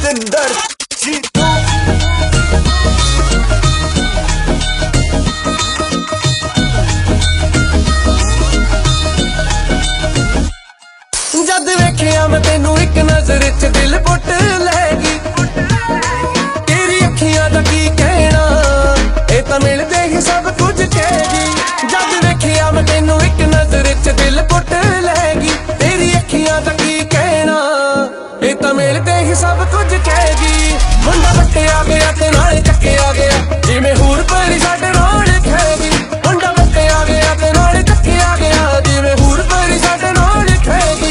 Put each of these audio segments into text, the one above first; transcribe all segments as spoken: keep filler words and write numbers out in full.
ਜਤਿੰਦਰ ਜੀਤੂ जद वेखिया मैं तेनू एक नजर च दिल पुट लैगी तेरी अखियां दा की कहना ए तां मिलदे ही सब कुछ कहेगी। जद वेखिया मैं तेनू एक नजर च दिल पुट लैगी तेरी अखियां दा की कहना ए तां मिलदे ही सब कुछ कहेगी। मुंडा बट्टिया गया ते नाले चक्किया गया जिवें हूर परी साडे नाल खेगी। मुंडा बट्टिया गया ते नाले चक्किया गया जिवें हूर परी साडे नाल खेगी।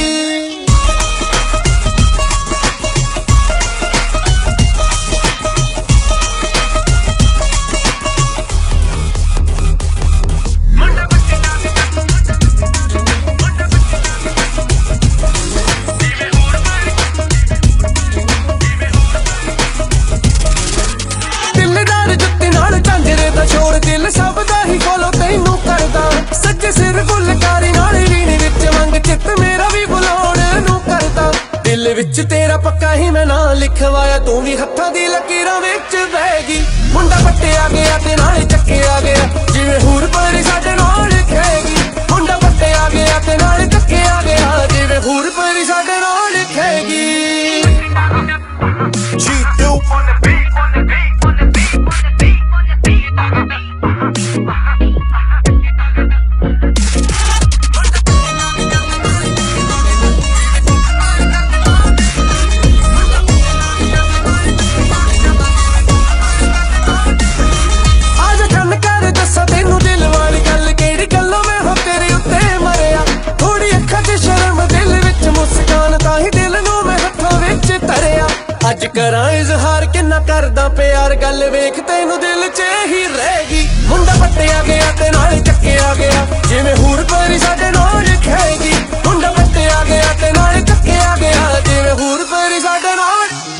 छोड़ दिल सब दा ही खोलो तैनू करदा सच्चे सिर फुलकारी नाल वीण विच मंग चित मेरा भी बुलाउण नू करदा। दिल विच तेरा पक्का ही मैं ना लिखवाया तू भी हत्थां दी लकीरां विच बहगी। मुंडा पट्टिया गया ते नाल चक्किया गया जिवें हूर परी साडे नाल खेगी। मुंडा पट्टिया गया ते नाल चक्किया गया जिवें हूर परी साडे नाल खेगी। ਜੀਤੂ अज करां इजहार किन्ना करदा प्यार गल वेख तैनू दिल च ही रहेगी। मुंडा पट्टिया गया ते नाल चक्किया गया जिवें हूर परी साडे नाल खेगी। मुंडा पट्टिया गया ते नाल चक्किया गया जिवें हूर परी साडे नाल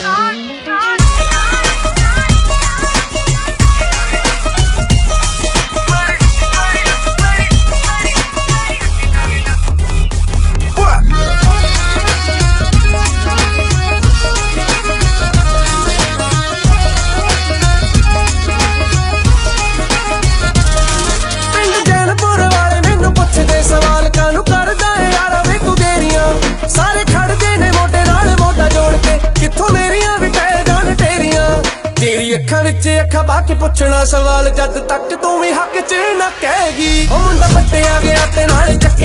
सवाल कानू करदा है यारा वे तू देरियां सारे खड़दे ने मोटे नाल मोटा जोड़ के कित्थों मेरियां भी टह जान तेरियां। तेरी अखां विच अखां पा के पुछना सवाल जद तक तू भी हक च ना कहेगी। ओ मुंडा पट्टिया गया ते नाल चक्के